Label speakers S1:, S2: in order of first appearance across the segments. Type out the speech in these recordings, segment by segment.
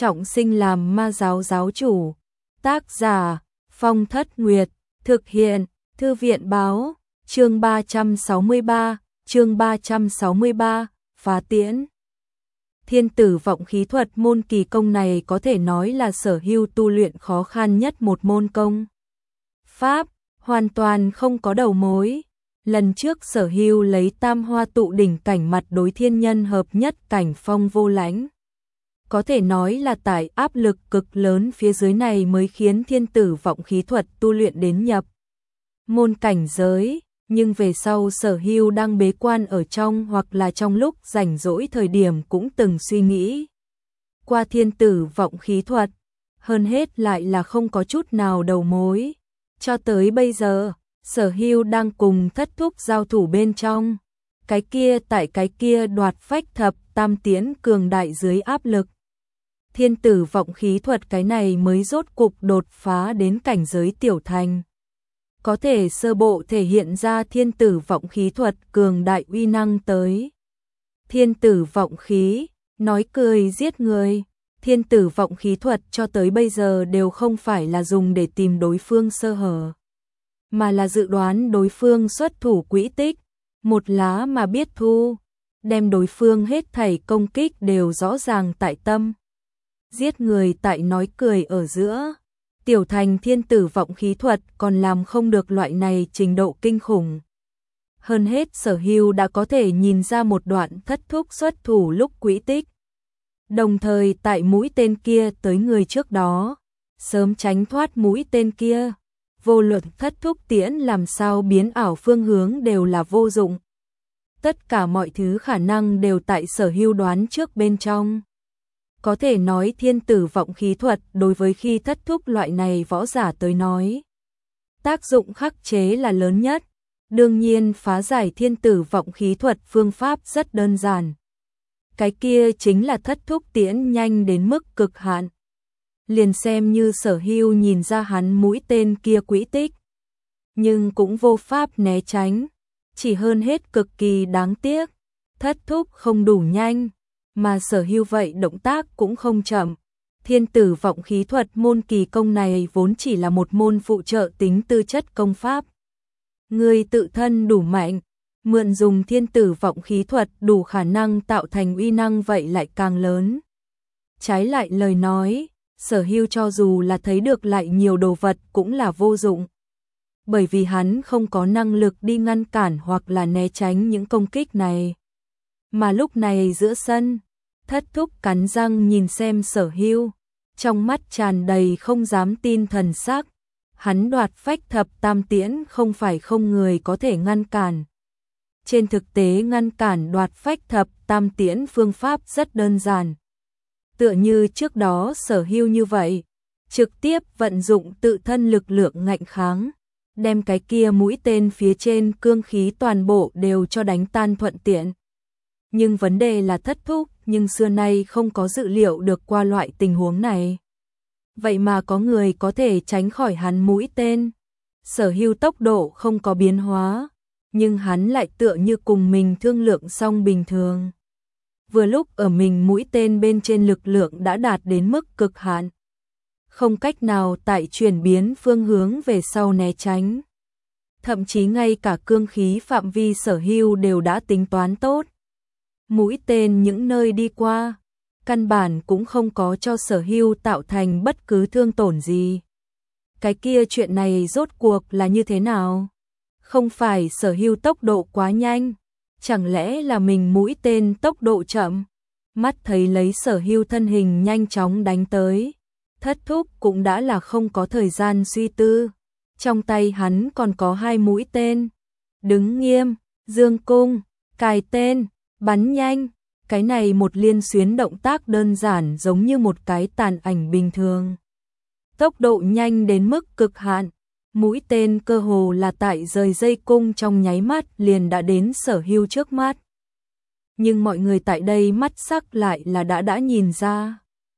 S1: trọng sinh làm ma giáo giáo chủ. Tác giả Phong Thất Nguyệt, thực hiện Thư viện báo, chương 363, phá tiễn. Thiên tử vọng khí thuật môn kỳ công này có thể nói là Sở Hưu tu luyện khó khăn nhất một môn công pháp, hoàn toàn không có đầu mối. Lần trước Sở Hưu lấy tam hoa tụ đỉnh cảnh mặt đối thiên nhân hợp nhất cảnh phong vô lãnh. Có thể nói là tại áp lực cực lớn phía dưới này mới khiến thiên tử vọng khí thuật tu luyện đến nhập môn cảnh giới, nhưng về sau Sở Hưu đang bế quan ở trong hoặc là trong lúc rảnh rỗi thời điểm cũng từng suy nghĩ qua thiên tử vọng khí thuật, hơn hết lại là không có chút nào đầu mối. Cho tới bây giờ, Sở Hưu đang cùng thất thúc giao thủ bên trong, cái kia đoạt phách thập tam tiễn cường đại dưới áp lực. Thiên tử vọng khí thuật cái này mới rốt cục đột phá đến cảnh giới tiểu thành. Có thể sơ bộ thể hiện ra thiên tử vọng khí thuật cường đại uy năng tới. Thiên tử vọng khí, nói cười giết người. Thiên tử vọng khí thuật cho tới bây giờ đều không phải là dùng để tìm đối phương sơ hở, mà là dự đoán đối phương xuất thủ quỹ tích, một lá mà biết thu, đem đối phương hết thảy công kích đều rõ ràng tại tâm. Giết người tại nói cười ở giữa. Tiểu thành thiên tử vọng khí thuật còn làm không được loại này trình độ kinh khủng. Hơn hết Sở Hưu đã có thể nhìn ra một đoạn thất thúc xuất thủ lúc quỹ tích. Đồng thời tại mũi tên kia tới người trước đó, sớm tránh thoát mũi tên kia. Vô luận thất thúc tiễn làm sao biến ảo phương hướng đều là vô dụng. Tất cả mọi thứ khả năng đều tại Sở Hưu đoán trước bên trong. Có thể nói thiên tử vọng khí thuật đối với khi thất thúc loại này võ giả tới nói, tác dụng khắc chế là lớn nhất. Đương nhiên phá giải thiên tử vọng khí thuật phương pháp rất đơn giản. Cái kia chính là thất thúc tiễn nhanh đến mức cực hạn. Liền xem như Sở Hưu nhìn ra hắn mũi tên kia quỹ tích, nhưng cũng vô pháp né tránh. Chỉ hơn hết cực kỳ đáng tiếc, thất thúc không đủ nhanh, mà Sở Hưu vậy động tác cũng không chậm. Thiên tử vọng khí thuật môn kỳ công này vốn chỉ là một môn phụ trợ tính tư chất công pháp. Người tự thân đủ mạnh, mượn dùng thiên tử vọng khí thuật đủ khả năng tạo thành uy năng vậy lại càng lớn. Trái lại lời nói, Sở Hưu cho dù là thấy được lại nhiều đồ vật cũng là vô dụng. Bởi vì hắn không có năng lực đi ngăn cản hoặc là né tránh những công kích này. Mà lúc này giữa sân, thất thúc cắn răng nhìn xem Sở Hưu, trong mắt tràn đầy không dám tin thần sắc. Hắn đoạt phách thập tam tiễn không phải không người có thể ngăn cản. Trên thực tế ngăn cản đoạt phách thập tam tiễn phương pháp rất đơn giản. Tựa như trước đó Sở Hưu như vậy, trực tiếp vận dụng tự thân lực lượng ngạnh kháng, đem cái kia mũi tên phía trên cương khí toàn bộ đều cho đánh tan thuận tiện. Nhưng vấn đề là thất thúc, nhưng xưa nay không có dự liệu được qua loại tình huống này. Vậy mà có người có thể tránh khỏi hắn mũi tên. Sở Hưu tốc độ không có biến hóa, nhưng hắn lại tựa như cùng mình thương lượng xong bình thường. Vừa lúc ở mình mũi tên bên trên lực lượng đã đạt đến mức cực hạn, không cách nào tại chuyển biến phương hướng về sau né tránh. Thậm chí ngay cả cương khí phạm vi Sở Hưu đều đã tính toán tốt. Mũi tên những nơi đi qua, căn bản cũng không có cho Sở Hưu tạo thành bất cứ thương tổn gì. Cái kia chuyện này rốt cuộc là như thế nào? Không phải Sở Hưu tốc độ quá nhanh, chẳng lẽ là mình mũi tên tốc độ chậm? Mắt thấy lấy Sở Hưu thân hình nhanh chóng đánh tới, thất thúc cũng đã là không có thời gian suy tư. Trong tay hắn còn có 2 mũi tên. Đứng nghiêm, dương cung, cài tên, bắn nhanh. Cái này một liên xuyến động tác đơn giản giống như một cái tàn ảnh bình thường. Tốc độ nhanh đến mức cực hạn. Mũi tên cơ hồ là tại rời dây cung trong nháy mắt liền đã đến Sở Hưu trước mắt. Nhưng mọi người tại đây mắt sắc lại là đã nhìn ra.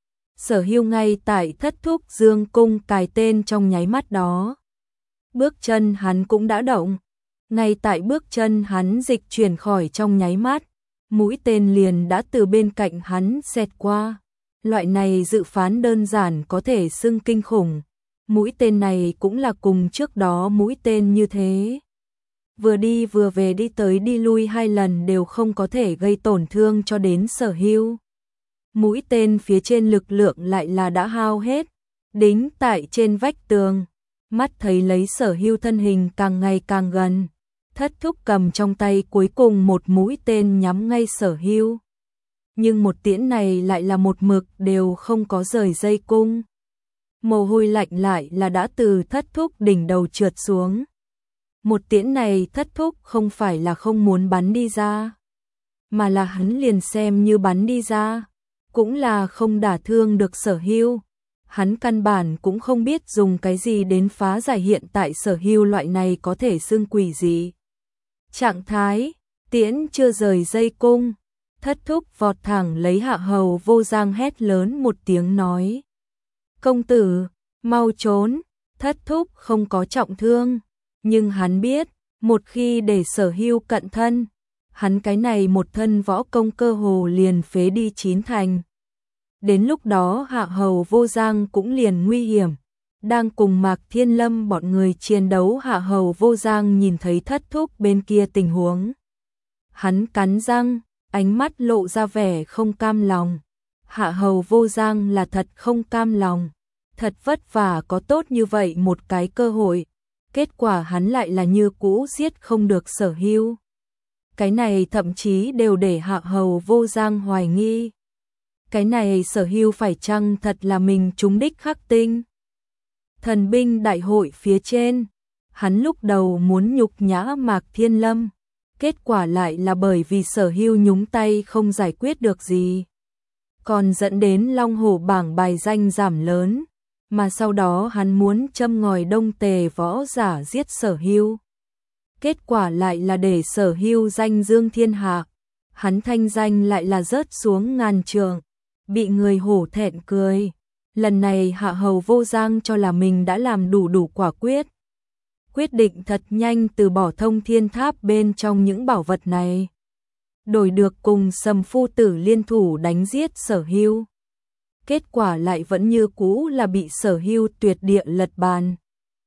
S1: Sở Hưu ngay tại thất thúc dương cung cài tên trong nháy mắt đó. Bước chân hắn cũng đã động. Ngay tại bước chân hắn dịch chuyển khỏi trong nháy mắt, mũi tên liền đã từ bên cạnh hắn xẹt qua, Loại này dự phán đơn giản có thể xưng kinh khủng. Mũi tên này cũng là cùng trước đó mũi tên như thế. Vừa đi vừa về đi tới đi lui 2 lần đều không có thể gây tổn thương cho đến Sở Hưu. Mũi tên phía trên lực lượng lại là đã hao hết, đính tại trên vách tường. Mắt thấy lấy Sở Hưu thân hình càng ngày càng gần, Thất Thúc cầm trong tay cuối cùng một mũi tên nhắm ngay Sở Hưu. Nhưng một tiễn này lại là một mực đều không có rời dây cung. Mồ hôi lạnh lại là đã từ Thất Thúc đỉnh đầu trượt xuống. Một tiễn này Thất Thúc không phải là không muốn bắn đi ra, mà là hắn liền xem như bắn đi ra, cũng là không đả thương được Sở Hưu. Hắn căn bản cũng không biết dùng cái gì đến phá giải hiện tại Sở Hưu loại này có thể xưng quỷ gì. Trạng thái, tiễn chưa rời dây cung, Thất Thúc vọt thẳng lấy Hạ Hầu Vô Giang hét lớn một tiếng nói. Công tử, mau trốn, Thất Thúc không có trọng thương, nhưng hắn biết, một khi để Sở Hưu cận thân, hắn cái này một thân võ công cơ hồ liền phế đi 9 thành. Đến lúc đó Hạ Hầu Vô Giang cũng liền nguy hiểm. Đang cùng Mạc Thiên Lâm bọn người chiến đấu, Hạ Hầu Vô Giang nhìn thấy Thất Thúc bên kia tình huống. Hắn cắn răng, ánh mắt lộ ra vẻ không cam lòng. Hạ Hầu Vô Giang là thật không cam lòng. Thật vất vả có tốt như vậy một cái cơ hội. Kết quả hắn lại là như cũ giết không được Sở Hưu. Cái này thậm chí đều để Hạ Hầu Vô Giang hoài nghi. Cái này Sở Hưu phải chăng thật là mình trúng đích khắc tinh? Thần binh đại hội phía trên, hắn lúc đầu muốn nhục nhã Mạc Thiên Lâm, kết quả lại là bởi vì Sở Hưu nhúng tay không giải quyết được gì, còn dẫn đến Long Hổ bảng bài danh giảm lớn, mà sau đó hắn muốn châm ngòi Đông Tề võ giả giết Sở Hưu. Kết quả lại là để Sở Hưu danh dương thiên hạ, hắn thanh danh lại là rớt xuống ngàn trượng, bị người hổ thẹn cười. Lần này Hạ Hầu Vô Giang cho là mình đã làm đủ quả quyết. Quyết định thật nhanh từ bỏ Thông Thiên Tháp bên trong những bảo vật này. Đổi được cùng Sầm Phu Tử liên thủ đánh giết Sở Hưu. Kết quả lại vẫn như cũ là bị Sở Hưu tuyệt địa lật bàn.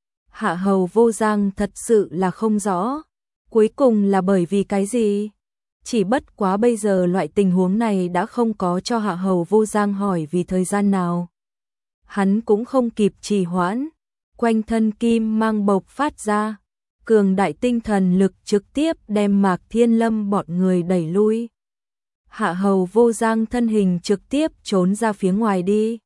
S1: Hạ Hầu Vô Giang thật sự là không rõ. Cuối cùng là bởi vì cái gì? Chỉ bất quá bây giờ loại tình huống này đã không có cho Hạ Hầu Vô Giang hỏi vì thời gian nào. Hắn cũng không kịp trì hoãn, quanh thân kim mang bộc phát ra, cường đại tinh thần lực trực tiếp đem Mạc Thiên Lâm bọn người đẩy lui. Hạ Hầu Vô Giang thân hình trực tiếp trốn ra phía ngoài đi.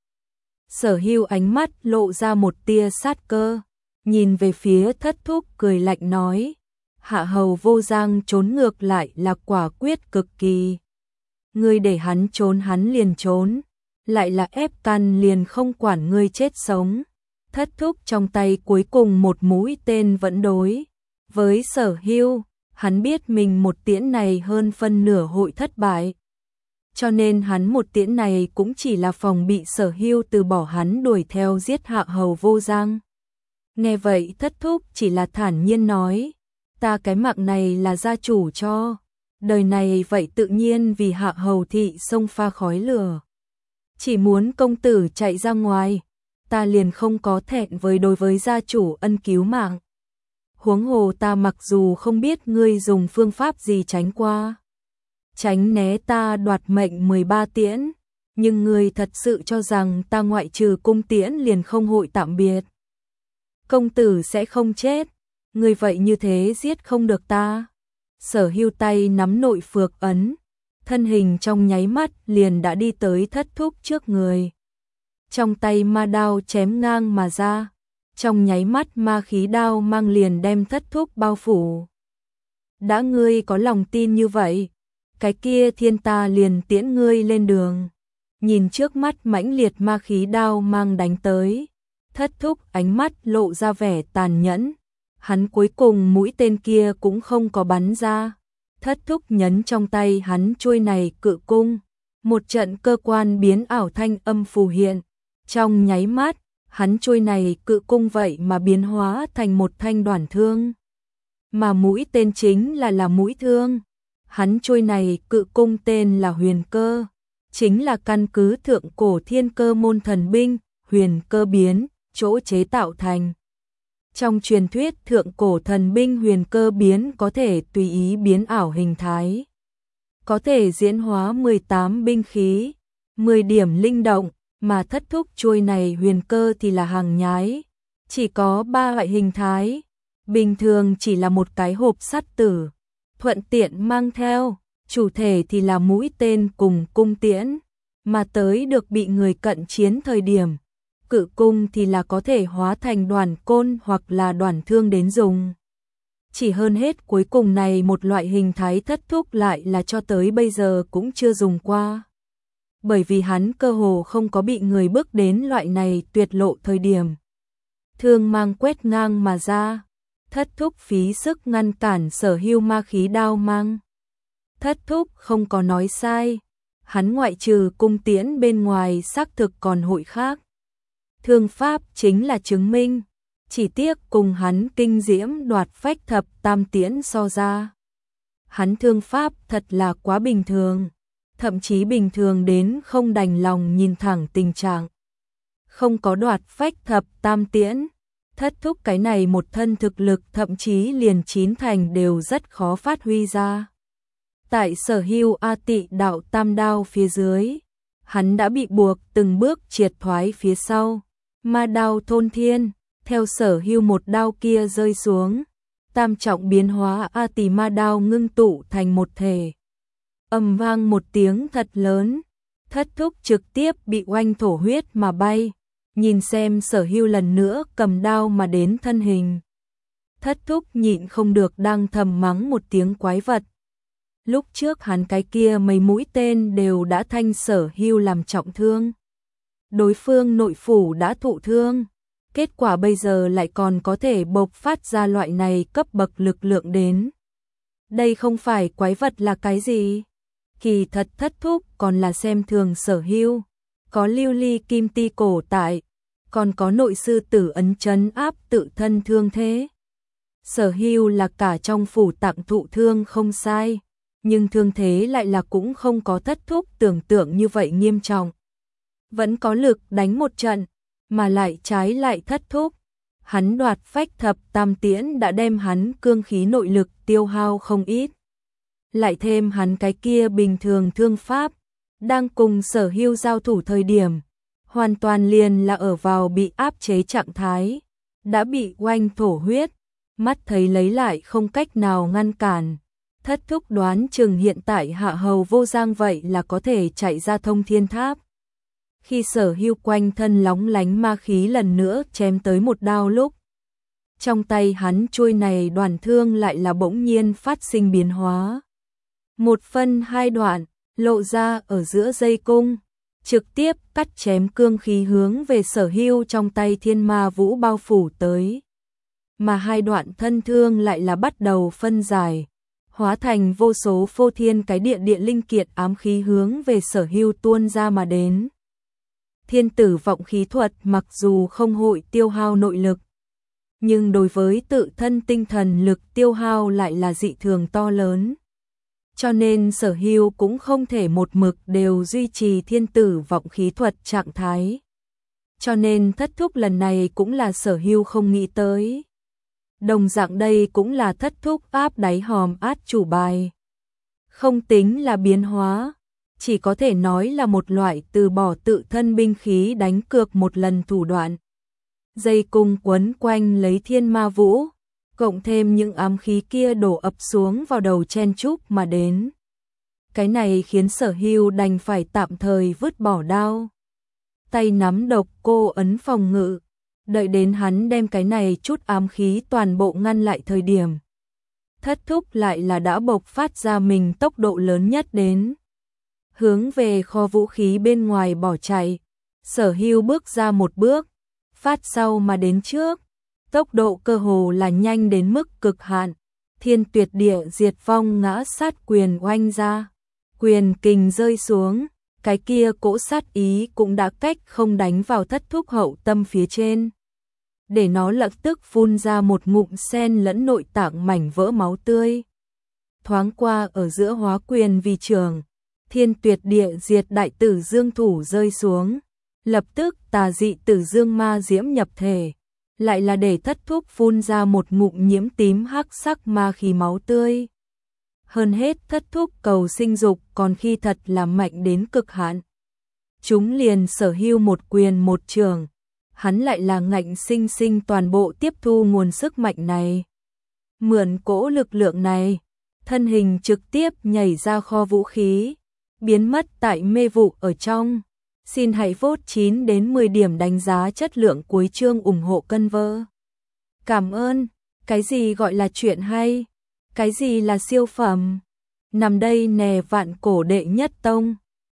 S1: Sở Hưu ánh mắt lộ ra một tia sát cơ, nhìn về phía Thất Thúc cười lạnh nói. Hạ Hầu Vô Giang trốn ngược lại là quả quyết cực kỳ. Ngươi để hắn trốn hắn liền trốn, lại là ép căn liền không quản ngươi chết sống. Thất Thúc trong tay cuối cùng một mũi tên vẫn đối với Sở Hưu, hắn biết mình một tiễn này hơn phân nửa hội thất bại. Cho nên hắn một tiễn này cũng chỉ là phòng bị Sở Hưu từ bỏ hắn đuổi theo giết Hạ Hầu Vô Giang. Nghe vậy Thất Thúc chỉ là thản nhiên nói, ta cái mạng này là gia chủ cho, đời này vậy tự nhiên vì Hạ Hầu thị xông pha khói lửa. Chỉ muốn công tử chạy ra ngoài, ta liền không có thẹn với đối với gia chủ ân cứu mạng. Huống hồ ta mặc dù không biết ngươi dùng phương pháp gì tránh qua, tránh né ta đoạt mệnh 13 tiễn, nhưng ngươi thật sự cho rằng ta ngoại trừ cung tiễn liền không hội tạm biệt. Công tử sẽ không chết, ngươi vậy như thế giết không được ta. Sở Hưu tay nắm nội phược ấn, thân hình trong nháy mắt liền đã đi tới Thất Thúc trước người. Trong tay ma đao chém ngang mà ra, trong nháy mắt ma khí đao mang liền đem Thất Thúc bao phủ. Đã ngươi có lòng tin như vậy, cái kia thiên ta liền tiễn ngươi lên đường. Nhìn trước mắt mãnh liệt ma khí đao mang đánh tới, Thất Thúc ánh mắt lộ ra vẻ tàn nhẫn. Hắn cuối cùng mũi tên kia cũng không có bắn ra. Thất Thúc nhấn trong tay hắn chuôi này cự cung, một trận cơ quan biến ảo thanh âm phù hiện. Trong nháy mắt, hắn chuôi này cự cung vậy mà biến hóa thành một thanh đoản thương. Mà mũi tên chính là mũi thương. Hắn chuôi này cự cung tên là Huyền Cơ. chính là căn cứ thượng cổ thiên cơ môn thần binh, huyền cơ biến, chỗ chế tạo thành. Trong truyền thuyết thượng cổ thần binh huyền cơ biến có thể tùy ý biến ảo hình thái. Có thể diễn hóa 18 binh khí, 10 điểm linh động, mà thất thúc chuôi này huyền cơ thì là hàng nhái. Chỉ có 3 loại hình thái, bình thường chỉ là một cái hộp sắt tử, thuận tiện mang theo, chủ thể thì là mũi tên cùng cung tiễn, mà tới được bị người cận chiến thời điểm. Cự cung thì là có thể hóa thành đoàn côn hoặc là đoàn thương đến dùng. Chỉ hơn hết cuối cùng này một loại hình thái thất thúc lại là cho tới bây giờ cũng chưa dùng qua. Bởi vì hắn cơ hồ không có bị người bước đến loại này tuyệt lộ thời điểm. Thương mang quét ngang mà ra, thất thúc phí sức ngăn cản Sở Hưu ma khí đao mang. Thất thúc không có nói sai, hắn ngoại trừ cung tiễn bên ngoài xác thực còn hội khác. Thương pháp chính là chứng minh, chỉ tiếc cùng hắn kinh diễm đoạt phách thập tam tiễn so ra. Hắn thương pháp thật là quá bình thường, thậm chí bình thường đến không đành lòng nhìn thẳng tình trạng. Không có đoạt phách thập tam tiễn, thất thúc cái này một thân thực lực thậm chí liền 9 thành đều rất khó phát huy ra. Tại Sở Hưu A Tị đạo tam đao phía dưới, hắn đã bị buộc từng bước triệt thoái phía sau. Ma đao thôn thiên, theo Sở Hưu một đao kia rơi xuống, tam trọng biến hóa A Tỳ ma đao ngưng tụ thành một thể. Ầm vang một tiếng thật lớn, thất thúc trực tiếp bị oanh thổ huyết mà bay. Nhìn xem Sở Hưu lần nữa cầm đao mà đến thân hình. Thất thúc nhịn không được đang thầm mắng một tiếng quái vật. Lúc trước hắn cái kia mấy mũi tên đều đã thanh Sở Hưu làm trọng thương. Đối phương nội phủ đã thụ thương, kết quả bây giờ lại còn có thể bộc phát ra loại này cấp bậc lực lượng đến. Đây không phải quái vật là cái gì? Kỳ thật thất thúc còn là xem thường Sở Hưu, có lưu ly kim ti cổ tại, còn có nội sư tử ấn trấn áp tự thân thương thế. Sở Hưu là cả trong phủ tặng thụ thương không sai, nhưng thương thế lại là cũng không có thất thúc tưởng tượng như vậy nghiêm trọng. Vẫn có lực đánh một trận, mà lại trái lại thất thúc. Hắn đoạt phách thập tam tiễn đã đem hắn cương khí nội lực tiêu hao không ít. Lại thêm hắn cái kia bình thường thương pháp, đang cùng Sở Hưu giao thủ thời điểm, hoàn toàn liền là ở vào bị áp chế trạng thái, đã bị oanh thổ huyết, mắt thấy lấy lại không cách nào ngăn cản. Thất thúc đoán chừng hiện tại hạ hầu vô giang vậy là có thể chạy ra thông thiên tháp. Khi Sở Hưu quanh thân lóng lánh ma khí lần nữa chém tới một đao lúc, trong tay hắn chuôi này đoàn thương lại là bỗng nhiên phát sinh biến hóa. Một phân hai đoạn, lộ ra ở giữa dây cung, trực tiếp cắt chém cương khí hướng về Sở Hưu trong tay thiên ma vũ bao phủ tới. Mà hai đoạn thân thương lại là bắt đầu phân giải, hóa thành vô số phô thiên cái địa linh kiện ám khí hướng về Sở Hưu tuôn ra mà đến. Thiên tử vọng khí thuật mặc dù không hội tiêu hao nội lực, nhưng đối với tự thân tinh thần lực tiêu hao lại là dị thường to lớn. Cho nên Sở Hưu cũng không thể một mực đều duy trì thiên tử vọng khí thuật trạng thái. Cho nên thất thúc lần này cũng là Sở Hưu không nghĩ tới. Đồng dạng đây cũng là thất thúc áp đáy hòm át chủ bài. Không tính là biến hóa, chỉ có thể nói là một loại từ bỏ tự thân binh khí đánh cược một lần thủ đoạn. Dây cung quấn quanh lấy thiên ma vũ, cộng thêm những ám khí kia đổ ập xuống vào đầu chen chúc mà đến. Cái này khiến Sở Hưu đành phải tạm thời vứt bỏ đao. Tay nắm độc cô ấn phòng ngự, đợi đến hắn đem cái này chút ám khí toàn bộ ngăn lại thời điểm. Thất thúc lại là đã bộc phát ra mình tốc độ lớn nhất đến. Hướng về kho vũ khí bên ngoài bỏ chạy, Sở Hưu bước ra một bước, phát sau mà đến trước. Tốc độ cơ hồ là nhanh đến mức cực hạn, thiên tuyệt địa diệt vong ngã sát quyền oanh ra. Quyền kình rơi xuống, cái kia cỗ sát ý cũng đã cách không đánh vào thất thúc hậu tâm phía trên. Để nó lập tức phun ra một ngụm sen lẫn nội tạng mảnh vỡ máu tươi. Thoáng qua ở giữa hóa quyền vì trường, Thiên tuyệt địa diệt đại tử dương thủ rơi xuống. Lập tức tà dị tử dương ma diễm nhập thể. Lại là để thất thúc phun ra một ngụm nhiễm tím hắc sắc ma khí máu tươi. Hơn hết thất thúc cầu sinh dục còn khi thật là mạnh đến cực hạn. Chúng liền sở hữu một quyền một trường. Hắn lại là ngạnh sinh sinh toàn bộ tiếp thu nguồn sức mạnh này. Mượn cỗ lực lượng này, thân hình trực tiếp nhảy ra kho vũ khí, biến mất tại mê vụ ở trong. Xin hãy vote 9 đến 10 điểm đánh giá chất lượng cuối chương ủng hộ cân vơ. Cảm ơn. Cái gì gọi là chuyện hay? Cái gì là siêu phẩm? Nằm đây nè vạn cổ đệ nhất tông.